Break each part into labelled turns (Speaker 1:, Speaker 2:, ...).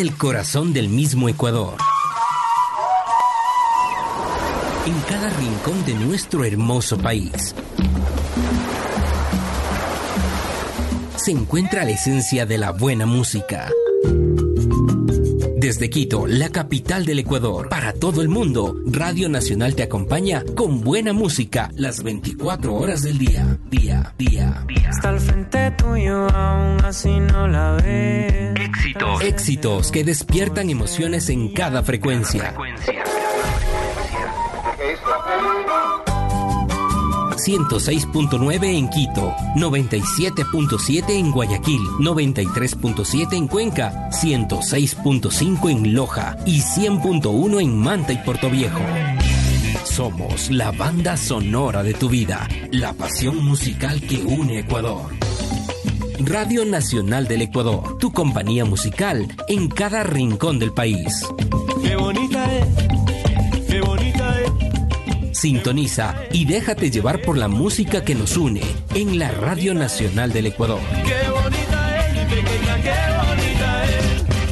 Speaker 1: el corazón del mismo Ecuador. En cada rincón de nuestro hermoso país se encuentra la esencia de la buena música. Desde Quito, la capital del Ecuador, para todo el mundo, Radio Nacional te acompaña con buena música las 24 horas del día.
Speaker 2: Está al frente tuyo, aún así no la ves.
Speaker 1: Éxitos que despiertan emociones en cada frecuencia. 106.9 en Quito, 97.7 en Guayaquil, 93.7 en Cuenca, 106.5 en Loja y 100.1 en Manta y Portoviejo. Somos la banda sonora de tu vida, la pasión musical que une Ecuador. Radio Nacional del Ecuador, tu compañía musical en cada rincón del país.
Speaker 2: Qué bonita es, qué bonita es.
Speaker 1: Sintoniza y déjate llevar por la música que nos une en la Radio Nacional del Ecuador.
Speaker 2: Qué bonita es, mi pequeña, qué bonita es.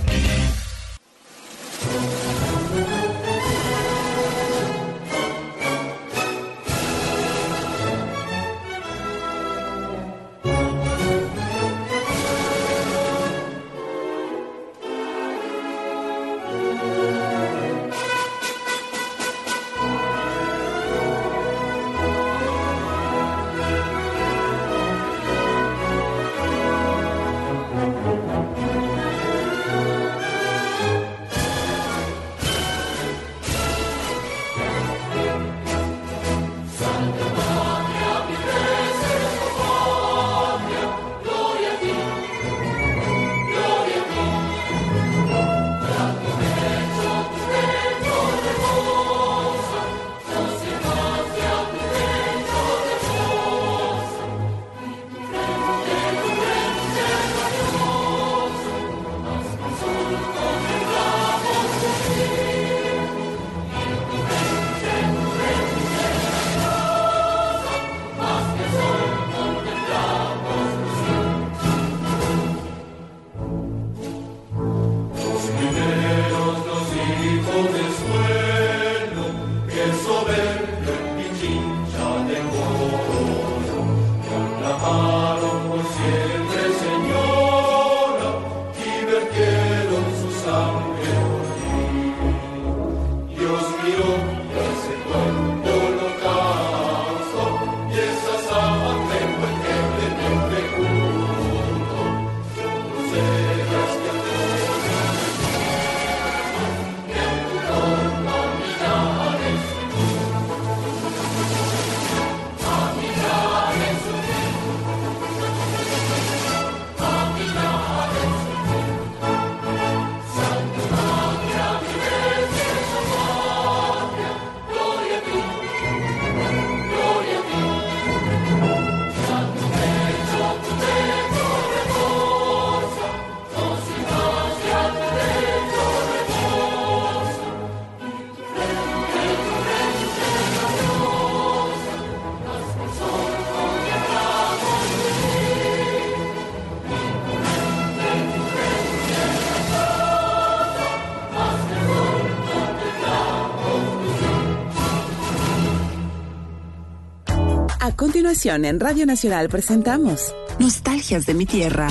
Speaker 3: A continuación, en Radio Nacional presentamos Nostalgias de mi tierra.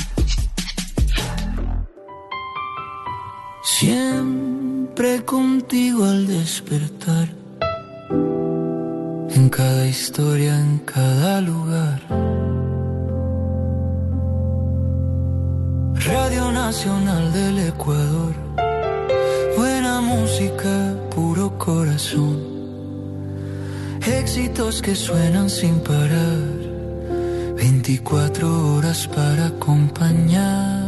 Speaker 4: Siempre contigo al despertar, en cada historia, en cada lugar. Radio Nacional del Ecuador, buena música, puro corazón. Éxitos que suenan sin parar, 24 horas para acompañar.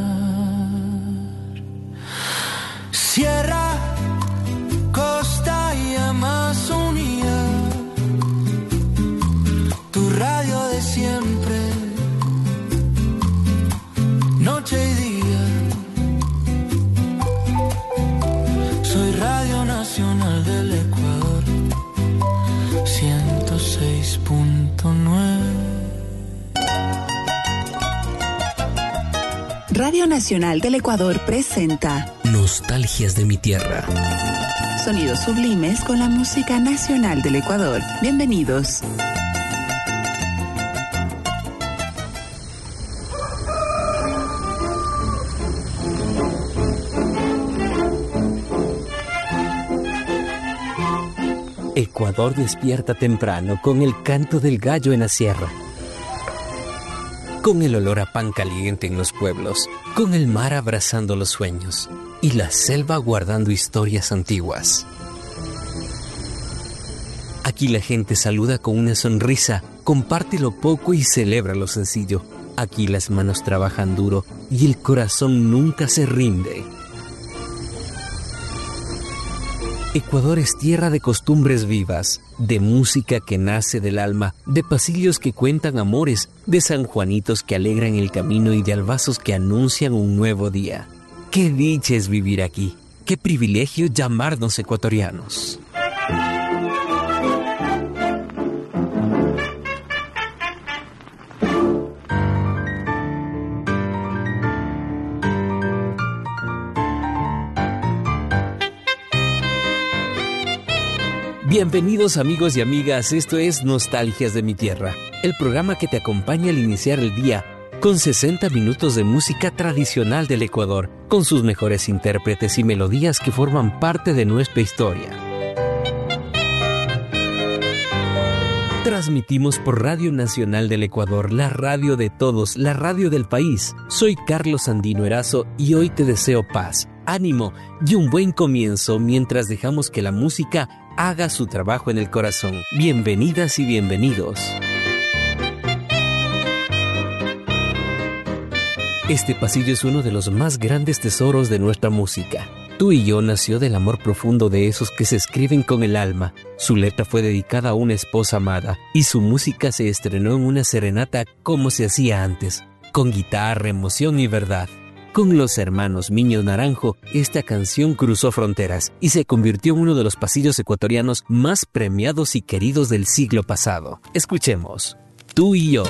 Speaker 4: Sierra, costa y Amazonía, tu radio de siempre, noche y día. Soy Radio Nacional del Ecuador, 106.9.
Speaker 3: Radio Nacional del Ecuador presenta
Speaker 1: Nostalgias de mi tierra.
Speaker 3: Sonidos sublimes con la música nacional del Ecuador. Bienvenidos.
Speaker 1: Ecuador despierta temprano con el canto del gallo en la sierra, con el olor a pan caliente en los pueblos, con el mar abrazando los sueños y la selva guardando historias antiguas. Aquí la gente saluda con una sonrisa, comparte lo poco y celebra lo sencillo. Aquí las manos trabajan duro y el corazón nunca se rinde. Ecuador es tierra de costumbres vivas, de música que nace del alma, de pasillos que cuentan amores, de sanjuanitos que alegran el camino y de albazos que anuncian un nuevo día. ¡Qué dicha es vivir aquí! ¡Qué privilegio llamarnos ecuatorianos! Bienvenidos amigos y amigas, esto es Nostalgias de mi Tierra, el programa que te acompaña al iniciar el día con 60 minutos de música tradicional del Ecuador, con sus mejores intérpretes y melodías que forman parte de nuestra historia. Transmitimos por Radio Nacional del Ecuador, la radio de todos, la radio del país. Soy Carlos Andino Erazo y hoy te deseo paz, ánimo y un buen comienzo mientras dejamos que la música haga su trabajo en el corazón. Bienvenidas y bienvenidos. Este pasillo es uno de los más grandes tesoros de nuestra música. Tú y yo nació del amor profundo de esos que se escriben con el alma. Su letra fue dedicada a una esposa amada y su música se estrenó en una serenata como se hacía antes, con guitarra, emoción y verdad. Con los hermanos Miño Naranjo, esta canción cruzó fronteras y se convirtió en uno de los pasillos ecuatorianos más premiados y queridos del siglo pasado. Escuchemos, Tú y yo.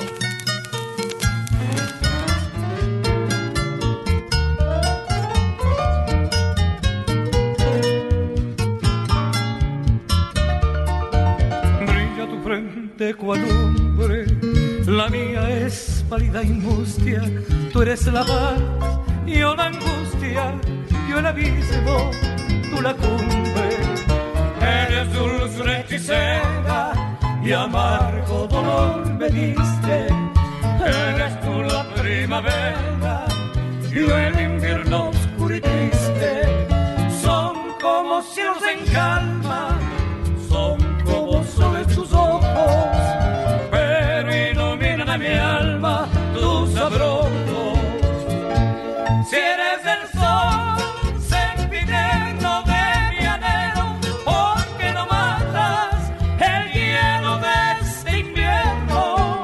Speaker 5: Brilla tu frente cual lumbre, la mía es pálida y mustia, tú eres la paz, yo la angustia, yo el abismo, tú la cumbre. Eres dulce hechicera y amargo dolor me diste. Eres tú la primavera, yo el invierno oscuro y triste. Son como cielos en calma, son como soles tus ojos, pero iluminan a mi alma tus abrojos. Si eres el sol, sempiterno de mi anhelo, ¿por qué no matas el hielo de este invierno?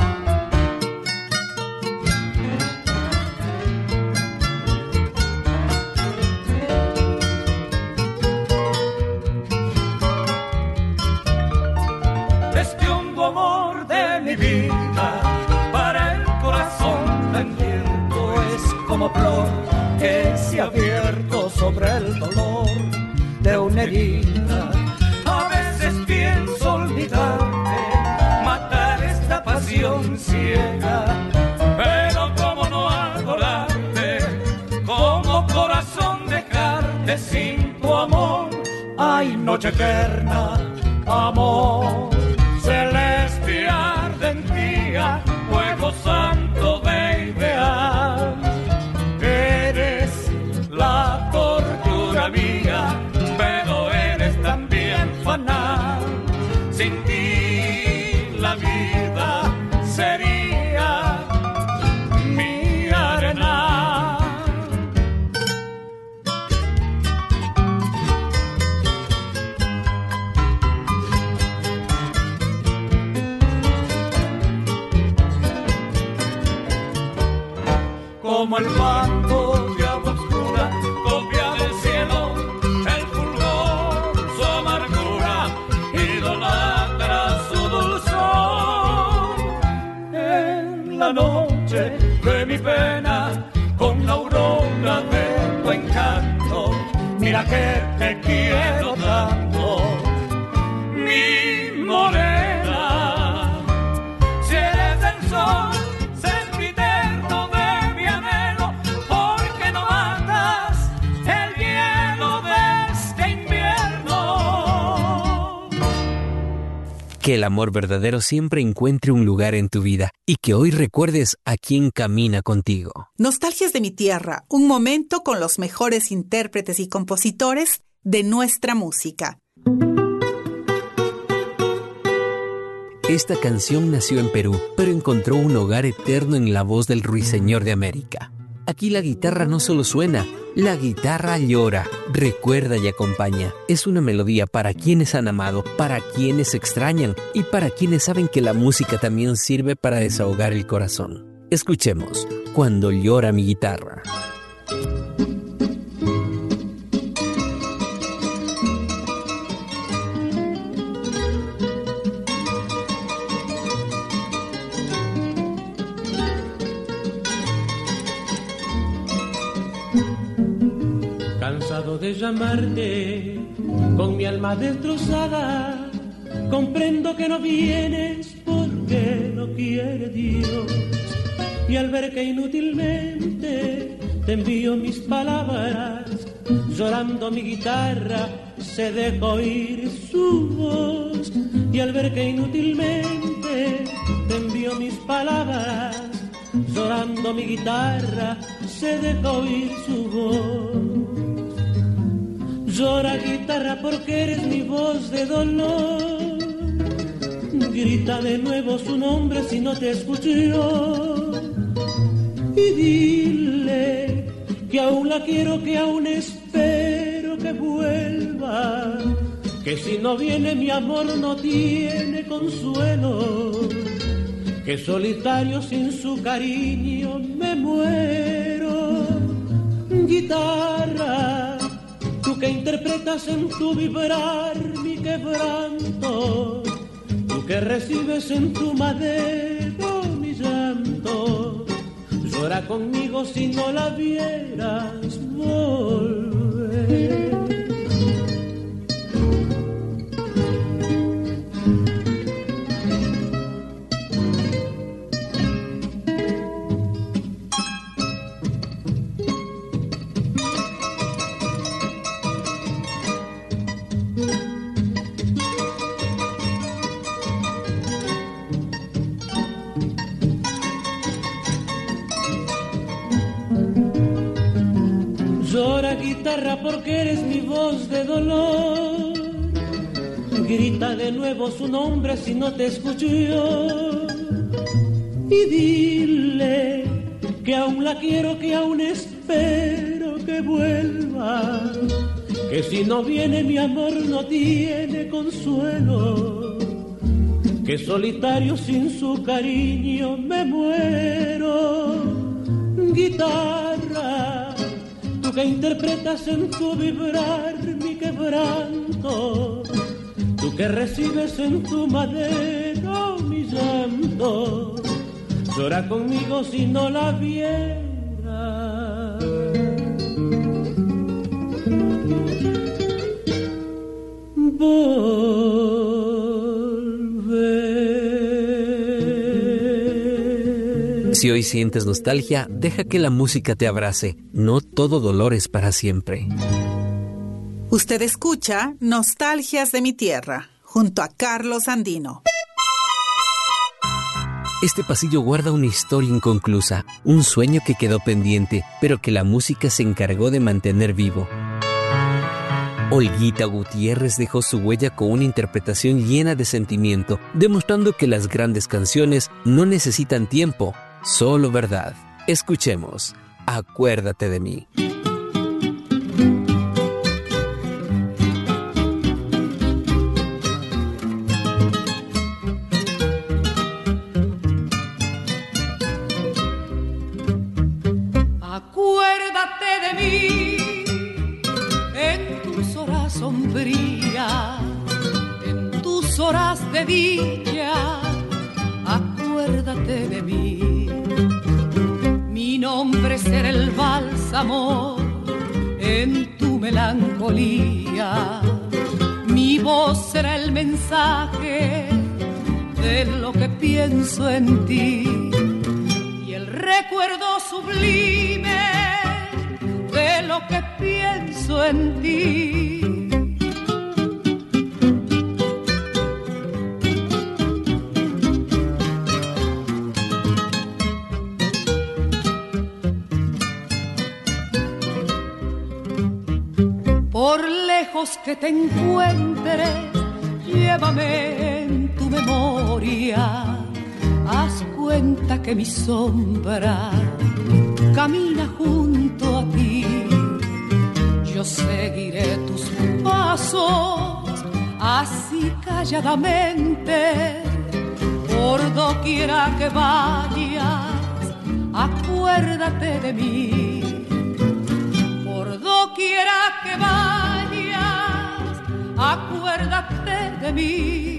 Speaker 5: Este hondo amor de mi vida, para el corazón tan tierno es como flor que se ha abierto sobre el dolor de una herida. A veces pienso olvidarte, matar esta pasión ciega, pero cómo no adorarte, como corazón dejarte sin tu amor. Ay, noche eterna, amor celeste arde en ti, fuego santo de ideal. La tortura mía, pero eres también fanal. Sin ti la vida sería mi arena. Como el fango de agua oscura, copia del cielo el fulgor, su amargura, idolatra su dulzor. En la noche de mi pena, con la aurora
Speaker 1: Que el amor verdadero siempre encuentre un lugar en tu vida y que hoy recuerdes a quien camina contigo.
Speaker 6: Nostalgias de mi tierra, un momento con los mejores intérpretes y compositores de nuestra música.
Speaker 1: Esta canción nació en Perú, pero encontró un hogar eterno en la voz del Ruiseñor de América. Aquí la guitarra no solo suena, la guitarra llora, recuerda y acompaña. Es una melodía para quienes han amado, para quienes extrañan y para quienes saben que la música también sirve para desahogar el corazón. Escuchemos Cuando llora mi guitarra.
Speaker 5: Cansado de llamarte con mi alma destrozada, comprendo que no vienes porque no quiere Dios. Y al ver que inútilmente te envío mis palabras, llorando mi guitarra se deja oír su voz. Y al ver que inútilmente te envío mis palabras, llorando mi guitarra se deja oír su voz. Llora guitarra porque eres mi voz de dolor. Grita de nuevo su nombre si no te escuchó. Y dile que aún la quiero, que aún espero que vuelva. Que si no viene mi amor no tiene consuelo. Que solitario sin su cariño me muero. Guitarra, tú que interpretas en tu vibrar mi quebranto, tú que recibes en tu madero mi llanto, llora conmigo si no la vieras volver. Llora guitarra porque eres mi voz de dolor. Grita de nuevo su nombre si no te escucho yo. Y dile que aún la quiero, que aún espero que vuelva. Que si no viene mi amor no tiene consuelo. Que solitario sin su cariño me muero. Guitarra, tú que interpretas en tu vibrar mi quebranto, tú que recibes en tu madero mi llanto, llora conmigo si no la vieras volver.
Speaker 1: Si hoy sientes nostalgia, deja que la música te abrace. No todo dolor es para siempre.
Speaker 6: Usted escucha Nostalgias de mi tierra, junto a Carlos Andino.
Speaker 1: Este pasillo guarda una historia inconclusa, un sueño que quedó pendiente, pero que la música se encargó de mantener vivo. Olguita Gutiérrez dejó su huella con una interpretación llena de sentimiento, demostrando que las grandes canciones no necesitan tiempo, solo verdad. Escuchemos Acuérdate de mí.
Speaker 7: Acuérdate de mí en tus horas sombrías, en tus horas de dicha. Acuérdate de mí. Mi nombre será el bálsamo en tu melancolía. Mi voz será el mensaje de lo que pienso en ti. Y el recuerdo sublime de lo que pienso en ti. lejos que te encuentres, llévame en tu memoria. Haz cuenta que mi sombra camina junto a ti. Yo seguiré tus pasos, así calladamente. Por doquiera que vayas, acuérdate de mí. Por doquiera que vayas, acuérdate de mí.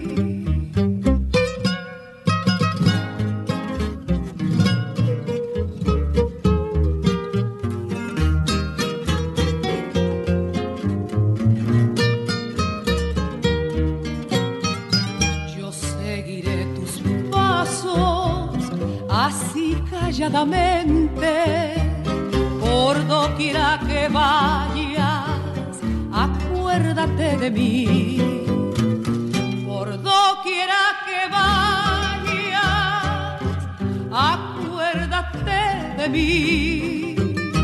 Speaker 7: Calladamente, por doquiera que vayas, acuérdate de mí. Por doquiera que vayas, acuérdate de mí.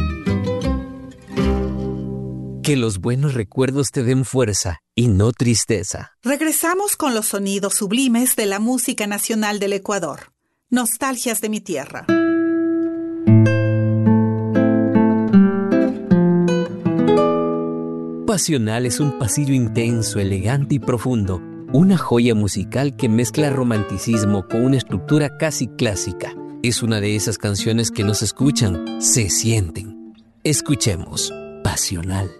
Speaker 1: Que los buenos recuerdos te den fuerza y no tristeza.
Speaker 6: Regresamos con los sonidos sublimes de la música nacional del Ecuador. Nostalgias de mi tierra.
Speaker 1: Pasional es un pasillo intenso, elegante y profundo, una joya musical que mezcla romanticismo con una estructura casi clásica. Es una de esas canciones que no se escuchan, se sienten. Escuchemos Pasional.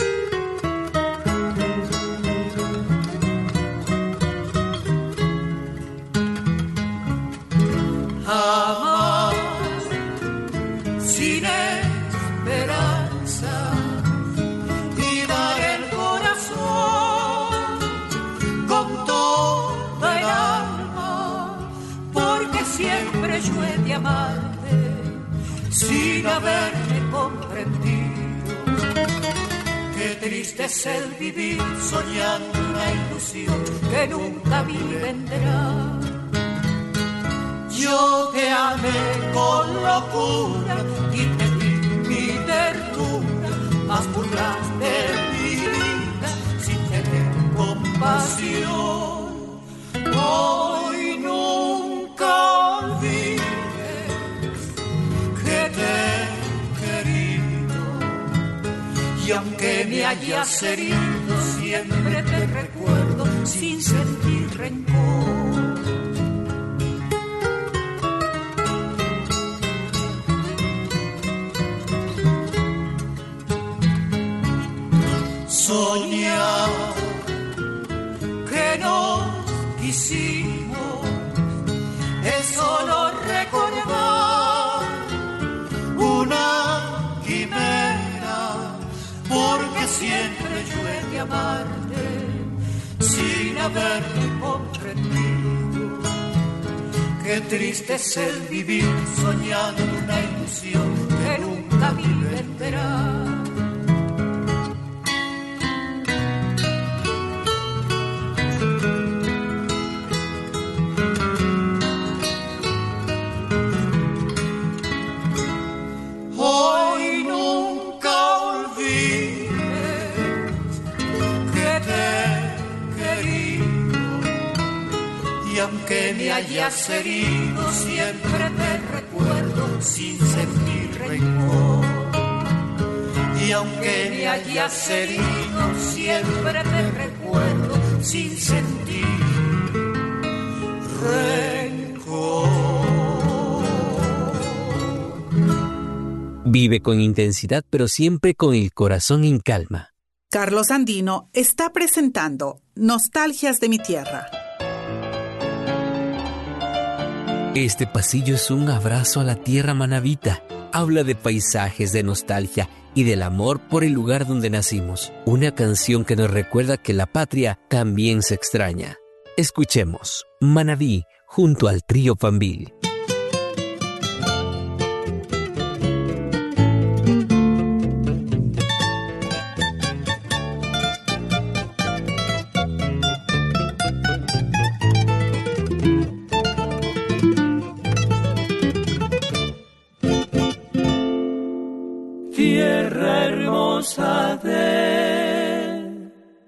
Speaker 4: Sin esperanza y dar el corazón con toda el alma, porque siempre yo he de amarte sin haberme comprendido. Qué triste es el vivir soñando una ilusión que nunca vi vendrá. Yo te amé con locura y te di mi ternura, mas burlaste mi vida sin tener compasión. Hoy nunca olvides que te he querido, y aunque me hayas herido, siempre te recuerdo sin sentir rencor. Soñar que nos quisimos es solo recordar una quimera, porque siempre yo he de amarte sin haberte comprendido. Qué triste es el vivir soñando una ilusión que nunca vi vendrá. Que me hayas herido, siempre te recuerdo sin sentir rencor. Y aunque me hayas herido, siempre te recuerdo sin sentir rencor.
Speaker 1: Vive con intensidad, pero siempre con el corazón en calma.
Speaker 6: Carlos Andino está presentando Nostalgias de mi tierra.
Speaker 1: Este pasillo es un abrazo a la tierra manabita. Habla de paisajes, de nostalgia y del amor por el lugar donde nacimos. Una canción que nos recuerda que la patria también se extraña. Escuchemos Manabí junto al trío Pambil.
Speaker 2: Tierra hermosa de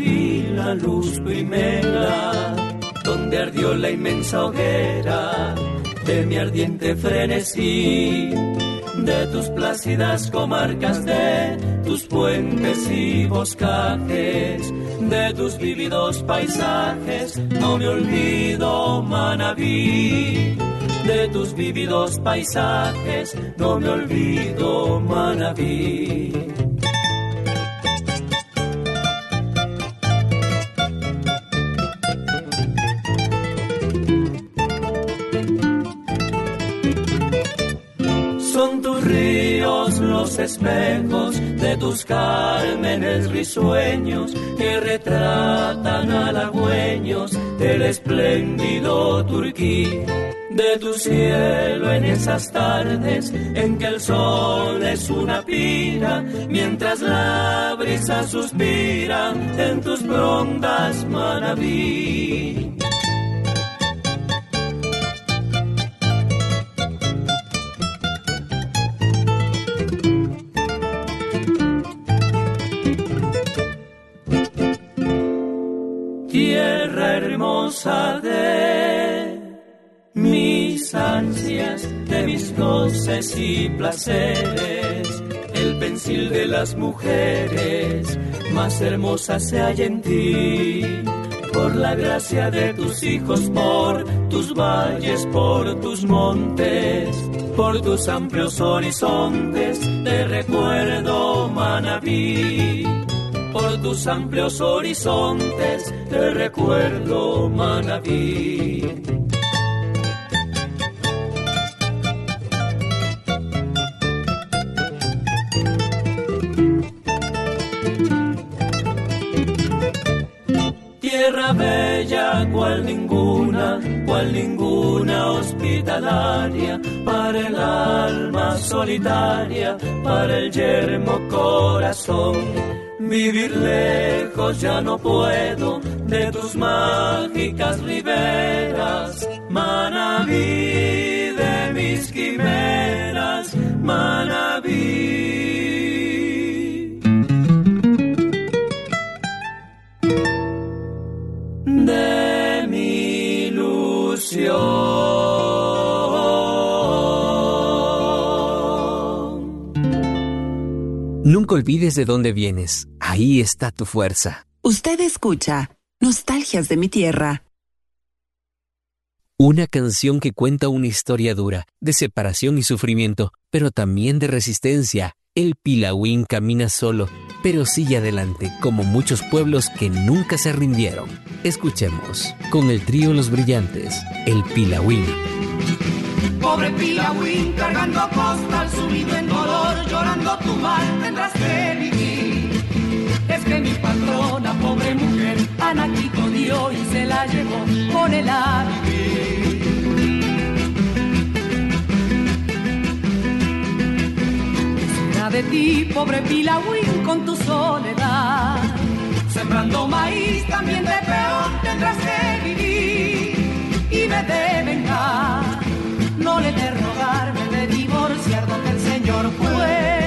Speaker 8: vi la luz primera, donde ardió la inmensa hoguera de mi ardiente frenesí, de tus plácidas comarcas, de tus puentes y boscajes, de tus vívidos paisajes, no me olvido, Manabí. De tus vívidos paisajes, no me olvido, Manabí. Son tus ríos los espejos de tus cármenes risueños que retratan halagüeños del espléndido Turquí. De tu cielo en esas tardes en que el sol es una pira, mientras la brisa suspira en tus frondas, Manabí. Tierra hermosa de mis ansias, de mis goces y placeres, el pensil de las mujeres más hermosa se halla en ti. Por la gracia de tus hijos, por tus valles, por tus montes, por tus amplios horizontes, te recuerdo, Manabí. Por tus amplios horizontes, te recuerdo, Manabí. Tierra bella, cual ninguna hospitalaria, para el alma solitaria, para el yermo corazón. Vivir lejos ya no puedo de tus mágicas riberas, Manabí, de mis quimeras, Manabí. De mi ilusión.
Speaker 1: Nunca olvides de dónde vienes. Ahí está tu fuerza.
Speaker 3: Usted escucha Nostalgias de mi tierra.
Speaker 1: Una canción que cuenta una historia dura, de separación y sufrimiento, pero también de resistencia. El Pilahouín camina solo, pero sigue adelante, como muchos pueblos que nunca se rindieron. Escuchemos, con el trío Los Brillantes, El Pilahouín.
Speaker 7: Pobre Pilahouín, cargando costal, sumido en dolor, llorando tu mal tendrás que vivir. Es que mi patrona, pobre mujer, Anaquito dio y se la llevó con el a vivir. ¿Qué será de ti, pobre Pilahouín, con tu soledad? Sembrando maíz, también de peón tendrás que vivir. Y me de vengar, no le de rogar, me de divorciar donde el Señor fue.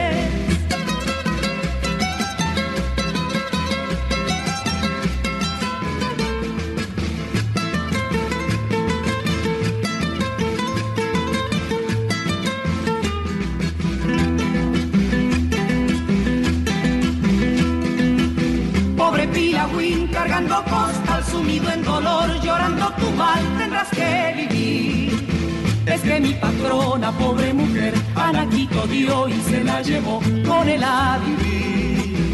Speaker 7: Pobre Pilahouín, cargando costal, sumido en dolor, llorando tu mal tendrás que vivir. Es que mi patrona, pobre mujer, Anaquito dio y se la llevó con él a vivir.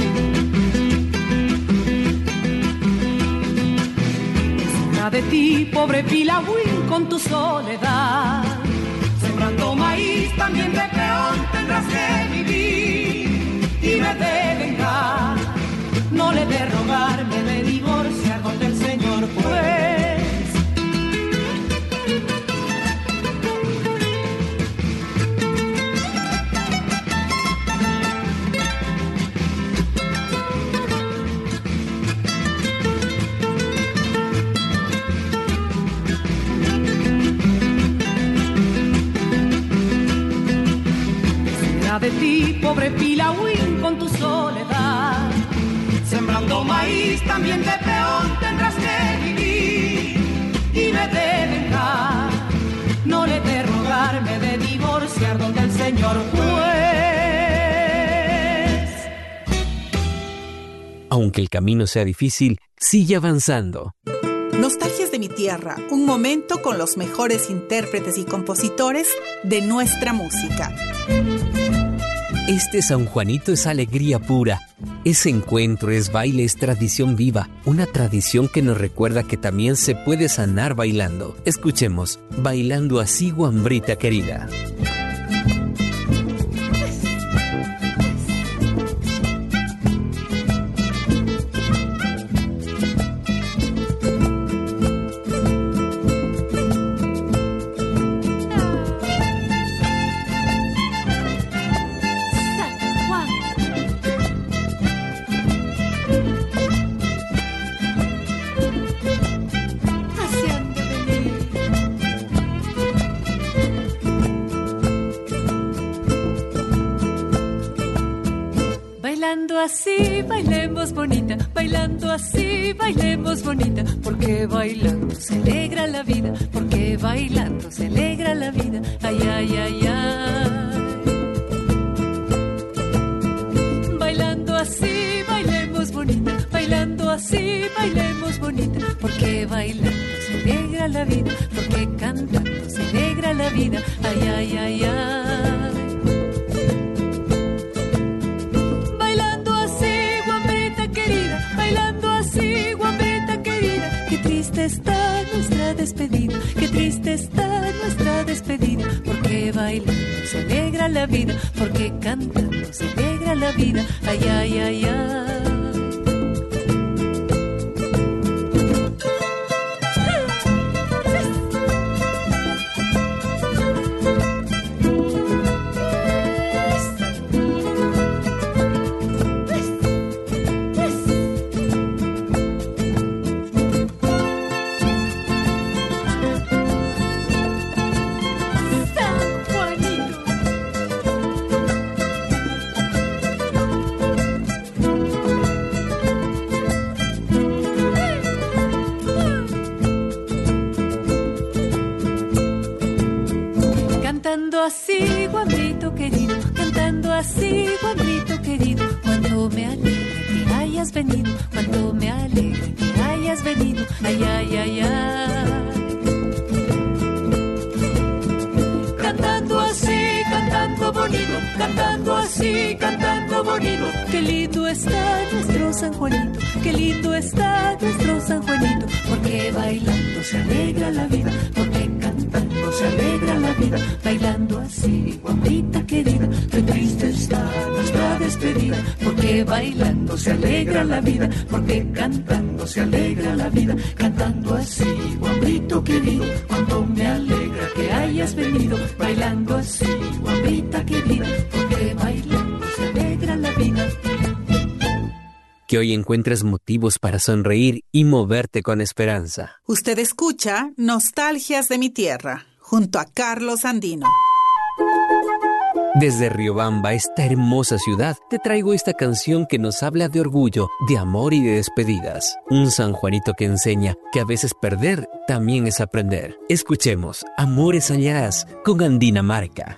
Speaker 7: ¿Qué será de ti, pobre Pilahouín, con tu soledad? Sembrando maíz, también de peón tendrás que vivir. Y me de vengar, no le de rogar, me de divorciar donde el Señor fue. De ti, pobre Pilahouín, con tu soledad, Sembrando maíz también de peón tendrás que vivir y me de vengar. No le de rogarme de divorciar donde el Señor juez.
Speaker 1: Aunque el camino sea difícil, sigue avanzando.
Speaker 6: Nostalgias de mi tierra, un momento con los mejores intérpretes y compositores de nuestra música.
Speaker 1: Este San Juanito es alegría pura. Es encuentro, es baile, es tradición viva. Una tradición que nos recuerda que también se puede sanar bailando. Escuchemos, Bailando Así, Guambrita Querida.
Speaker 9: Bailando así, bailemos bonita, bailando así, bailemos bonita, porque bailando se alegra la vida, porque bailando se alegra la vida, ay, ay, ay, ay. Bailando así, bailemos bonita, bailando así, bailemos bonita, porque bailando se alegra la vida, porque cantando se alegra la vida, ay, ay, ay, ay. Está nuestra despedida, qué triste está nuestra despedida, porque bailando se alegra la vida, porque cantando se alegra la vida, ay, ay, ay, ay. Cantando así, Guambrito querido, cantando así, Guambrito querido, cuánto me alegra que hayas venido, cuánto me alegra que hayas venido, ay, ay, ay, ay. Cantando así, cantando bonito, cantando así, cantando bonito, qué lindo está nuestro San Juanito, qué lindo está nuestro San Juanito, porque bailando se alegra la vida, porque cantando se alegra la vida, bailando así, Guambrita querida, qué triste está nuestra despedida, porque bailando se alegra la vida, porque cantando se alegra la vida, cantando así, Guambrito querido, cuánto me alegra que hayas venido, bailando así, Guambrita querida, porque bailando se alegra la vida.
Speaker 1: Que hoy encuentres motivos para sonreír y moverte con esperanza.
Speaker 6: Usted escucha Nostalgias de mi tierra, junto a Carlos Andino.
Speaker 1: Desde Riobamba, esta hermosa ciudad, te traigo esta canción que nos habla de orgullo, de amor y de despedidas. Un San Juanito que enseña que a veces perder también es aprender. Escuchemos Amores Hallarás con Andina Marca.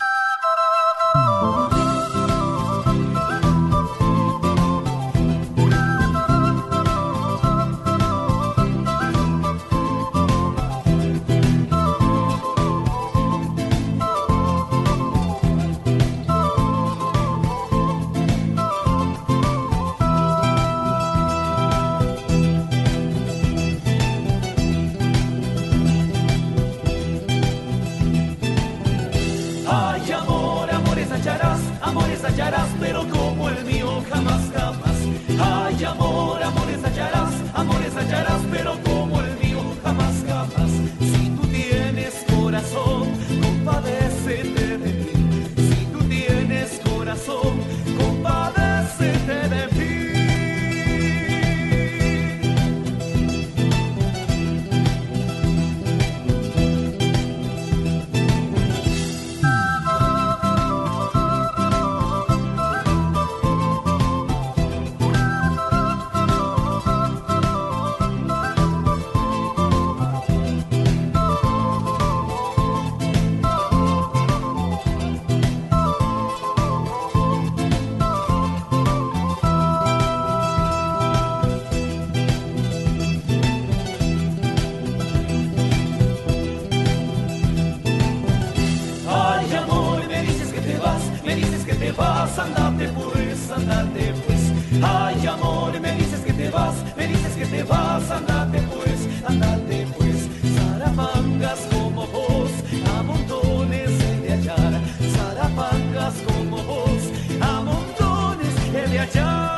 Speaker 8: Allá andate pues. Ay, amor, me dices que te vas, andate pues. Zarapangas como vos, a montones he de hallar. Zarapangas como vos, a montones he de hallar.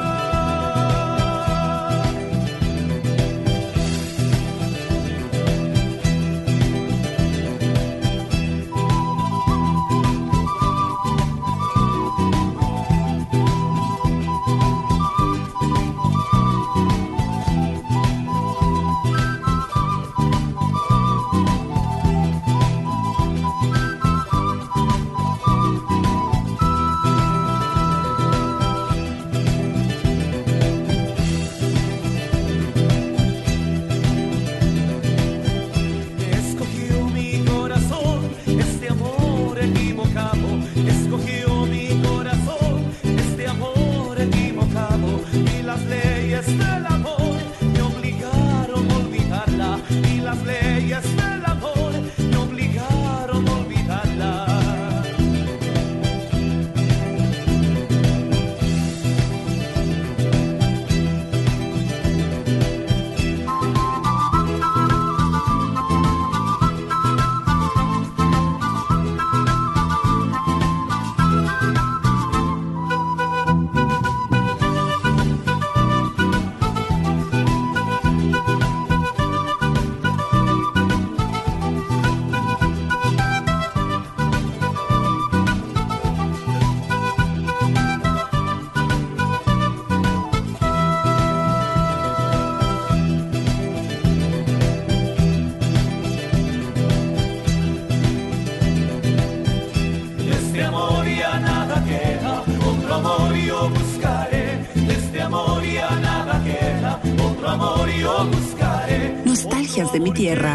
Speaker 3: Nostalgias de mi tierra.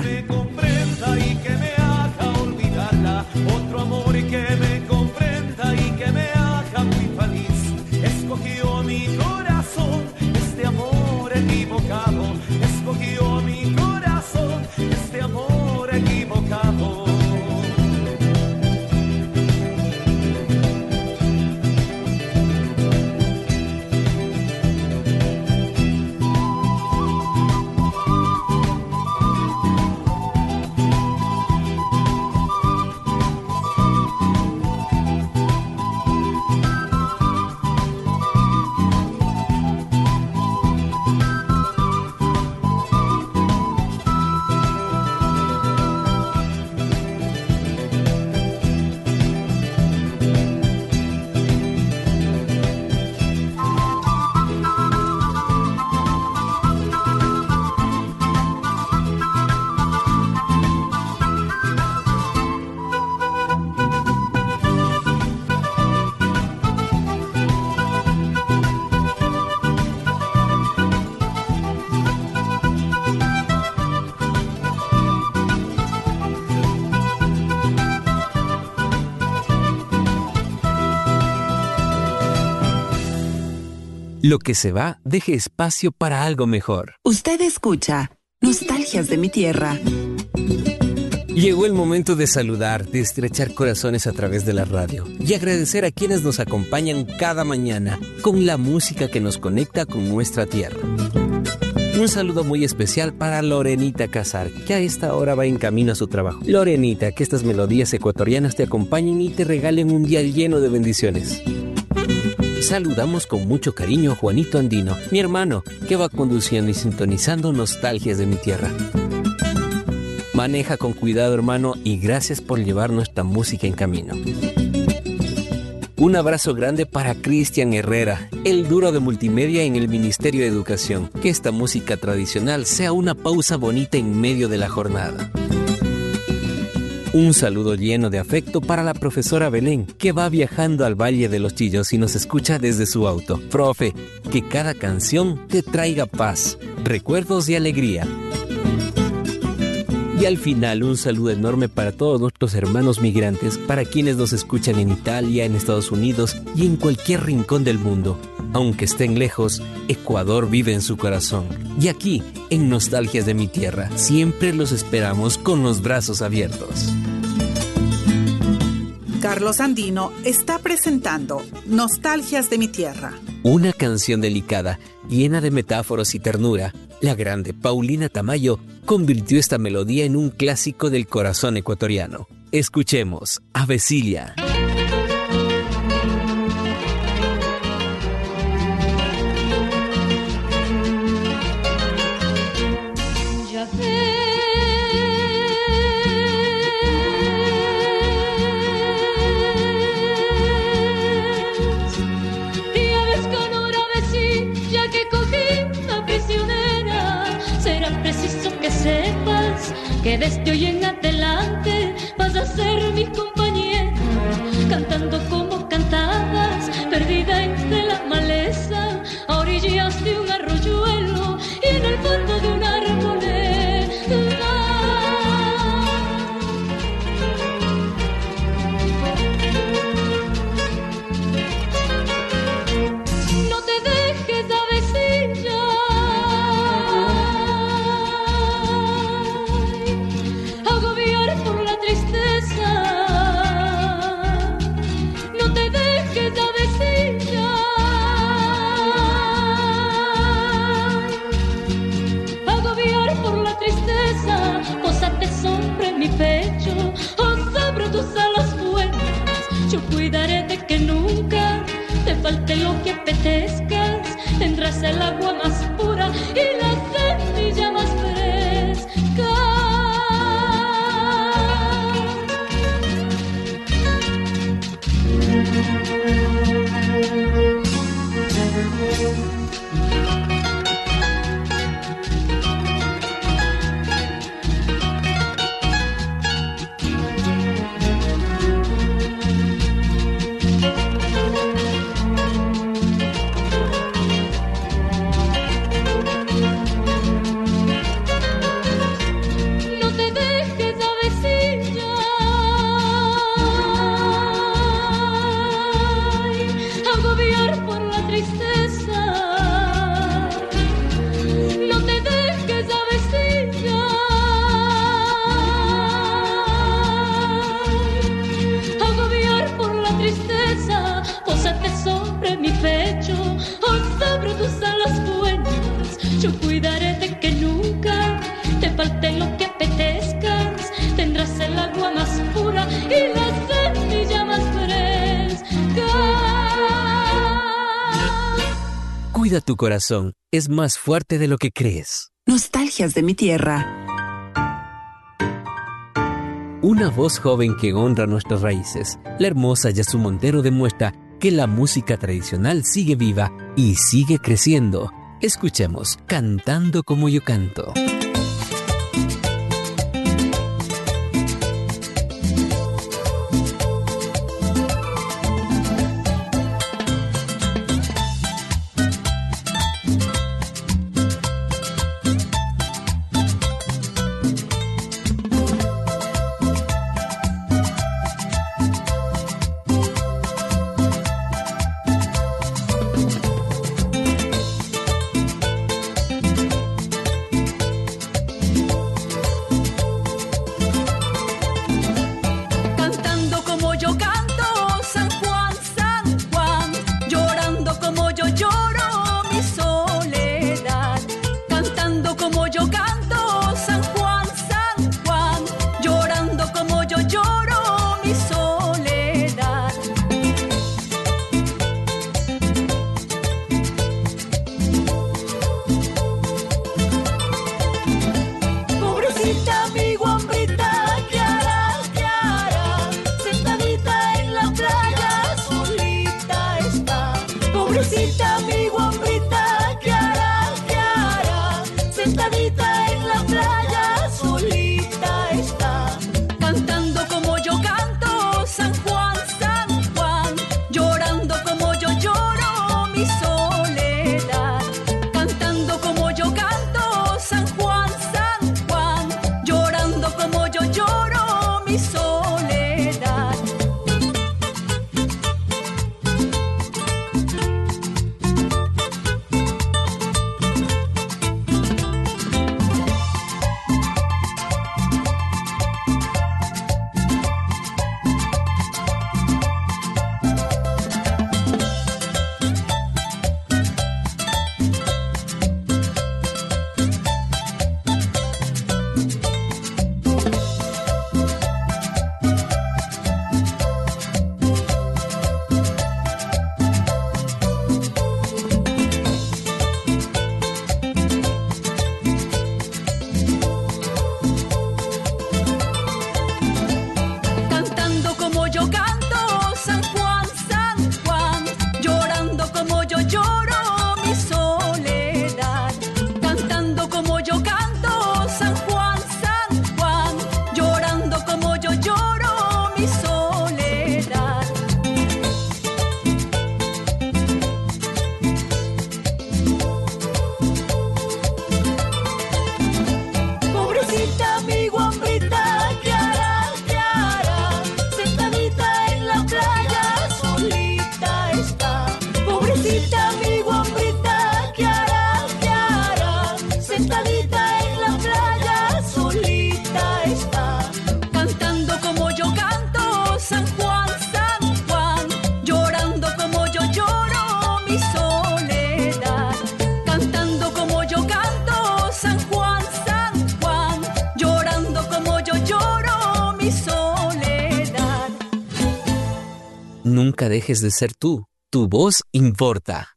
Speaker 8: Otro amor que me comprenda y que me haga muy feliz. Escogió mi corazón, este amor equivocado. Escogió mi corazón, este amor equivocado.
Speaker 1: Lo que se va, deje espacio para algo mejor.
Speaker 3: Usted escucha Nostalgias de mi tierra.
Speaker 1: Llegó el momento de saludar, de estrechar corazones a través de la radio y agradecer a quienes nos acompañan cada mañana con la música que nos conecta con nuestra tierra. Un saludo muy especial para Lorenita Casar, que a esta hora va en camino a su trabajo. Lorenita, que estas melodías ecuatorianas te acompañen y te regalen un día lleno de bendiciones. Saludamos con mucho cariño a Juanito Andino, mi hermano, que va conduciendo y sintonizando Nostalgias de mi tierra. Maneja con cuidado, hermano, y gracias por llevar nuestra música en camino. Un abrazo grande para Cristian Herrera, el duro de multimedia en el Ministerio de Educación. Que esta música tradicional sea una pausa bonita en medio de la jornada. Un saludo lleno de afecto para la profesora Belén, que va viajando al Valle de los Chillos y nos escucha desde su auto. Profe, que cada canción te traiga paz, recuerdos y alegría. Y al final, un saludo enorme para todos nuestros hermanos migrantes, para quienes nos escuchan en Italia, en Estados Unidos y en cualquier rincón del mundo. Aunque estén lejos, Ecuador vive en su corazón. Y aquí, en Nostalgias de mi tierra, siempre los esperamos con los brazos abiertos.
Speaker 6: Carlos Andino está presentando Nostalgias de mi tierra.
Speaker 1: Una canción delicada, llena de metáforas y ternura. La grande Paulina Tamayo convirtió esta melodía en un clásico del corazón ecuatoriano. Escuchemos Avecilia.
Speaker 9: Que desde hoy en adelante vas a ser mi compañera, cantando como cantabas, perdida entre la maleza, a orillas de un arroyuelo y en el fondo de un arboleda. No te dejes avecilla, no te dejes avecilla, agobiar por la tristeza, pósate sobre mi pecho o sobre tus alas buenas. Yo cuidaré de que nunca te falte lo que apetezcas, tendrás el agua más pura y la semilla más fresca. Yo cuidaré de que nunca te falte lo que apetezcas, tendrás el agua más pura y la semilla más fresca.
Speaker 1: Cuida tu corazón, es más fuerte de lo que crees.
Speaker 3: Nostalgias de mi tierra.
Speaker 1: Una voz joven que honra nuestras raíces. La hermosa Yasu Montero demuestra que la música tradicional sigue viva y sigue creciendo. Escuchemos Cantando como yo canto. Nunca dejes de ser tú. Tu voz importa.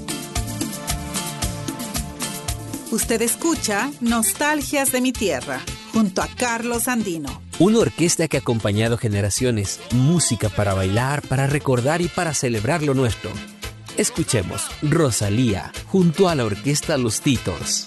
Speaker 6: Usted escucha Nostalgias de mi Tierra, junto a Carlos Andino.
Speaker 1: Una orquesta que ha acompañado generaciones, música para bailar, para recordar y para celebrar lo nuestro. Escuchemos Rosalía, junto a la orquesta Los Titos.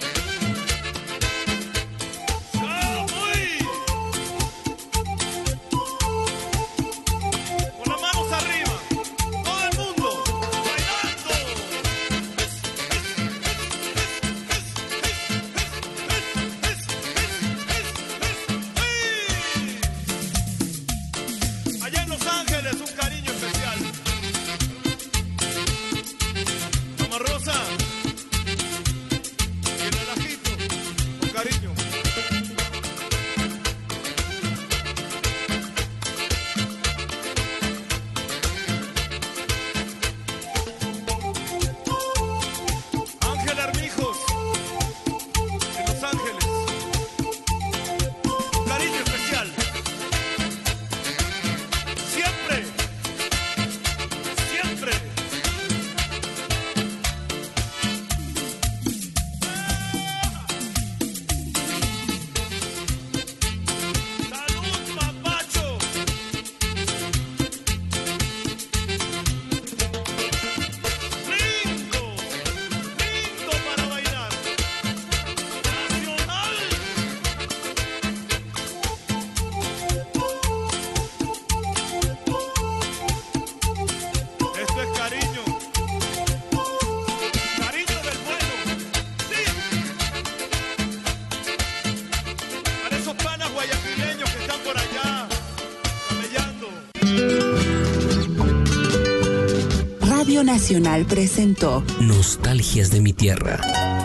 Speaker 3: Radio Nacional presentó
Speaker 1: Nostalgias de mi Tierra.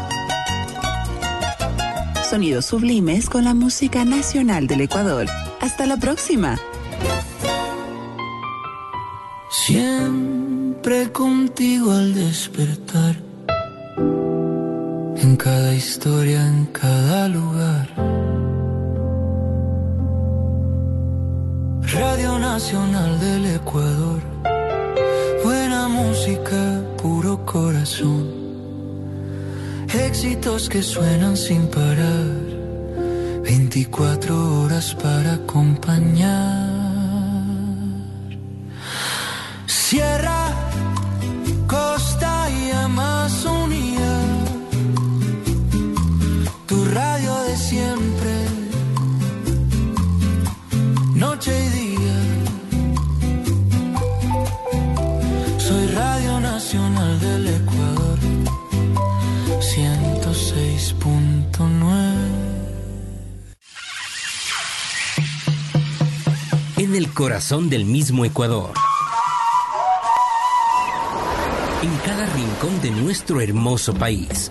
Speaker 3: Sonidos sublimes con la música nacional del Ecuador. Hasta la próxima.
Speaker 2: Siempre contigo al despertar, en cada historia, en cada lugar. Radio Nacional del Ecuador, buena música, puro corazón, éxitos que suenan sin parar, 24 horas para acompañar. Sierra, costa y Amazonía, tu radio de siempre, noche y día. Soy Radio Nacional del Ecuador, 106.9.
Speaker 1: En el corazón del mismo Ecuador, en cada rincón de nuestro hermoso país,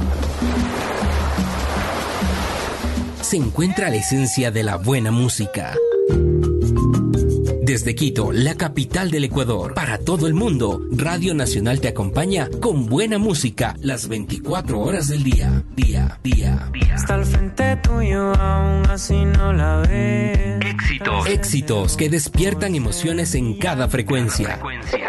Speaker 1: se encuentra la esencia de la buena música. Desde Quito, la capital del Ecuador, para todo el mundo, Radio Nacional te acompaña con buena música las 24 horas del día.
Speaker 2: Está al frente tuyo, aún así no la ves.
Speaker 1: Éxitos que despiertan emociones en cada frecuencia.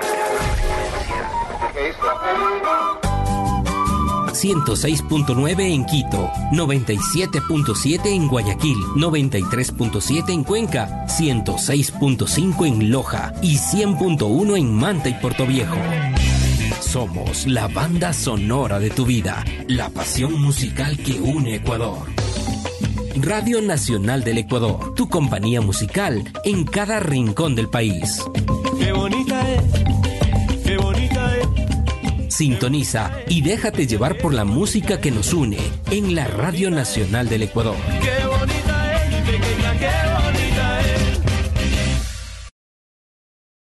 Speaker 1: 106.9 en Quito, 97.7 en Guayaquil, 93.7 en Cuenca, 106.5 en Loja y 100.1 en Manta y Portoviejo. Somos la banda sonora de tu vida, la pasión musical que une Ecuador. Radio Nacional del Ecuador, tu compañía musical en cada rincón del país.
Speaker 8: Qué bonita es, qué bonita es.
Speaker 1: Sintoniza y déjate llevar por la música que nos une en la Radio Nacional del Ecuador.
Speaker 8: Qué bonita es, pequeña, qué